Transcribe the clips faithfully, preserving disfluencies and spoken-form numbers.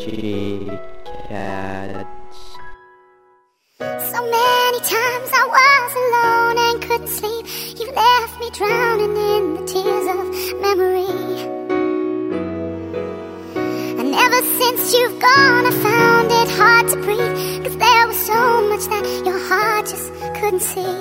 G-Cats. So many times I was alone and couldn't sleep. You left me drowning in the tears of memory. And ever since you've gone, I found it hard to breathe, 'cause there was so much that your heart just couldn't see.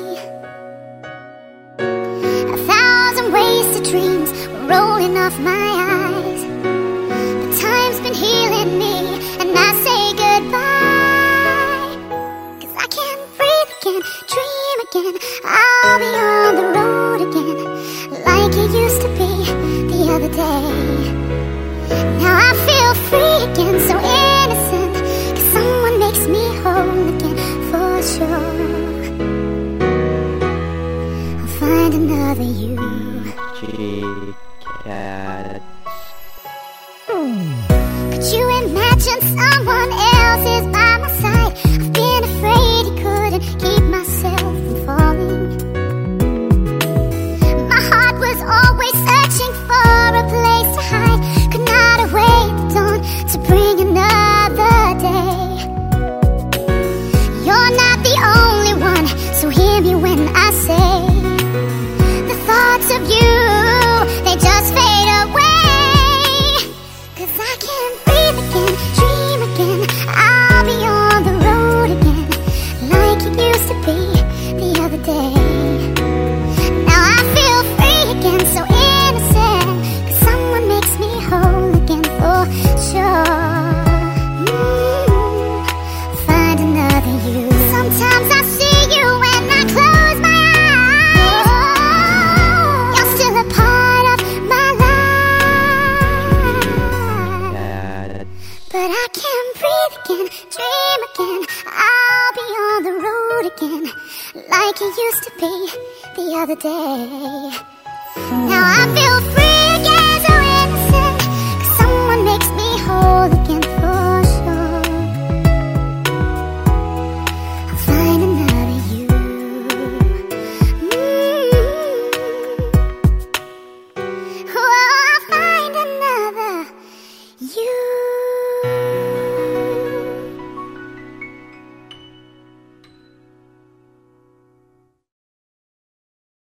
A thousand wasted dreams were rolling off my eyes, but time's been healing me, and I say goodbye. 'Cause I can't breathe again, dream again. I'll be on the road again, like it used to be the other day. Now I feel free again, so innocent, 'cause someone makes me whole again, for sure. I'll find another you. G-Cats. Could you imagine someone else is by my side? I've been afraid he couldn't keep myself from falling. My heart was always searching for a place to hide, could not await the dawn to bring another day. You're not the only one, so hear me when I say the thoughts of you, they just fade away. 'Cause I can't breathe again, dream again. I'll be on the road again, like it used to be the other day. Now I feel free again, so innocent, 'cause someone makes me whole again, for sure. Mm, find another you. Sometimes I see you when I close my eyes. You're still a part of my life, but I can't breathe again, dream again. I'll be on the road again, like it used to be the other day. Now I feel free.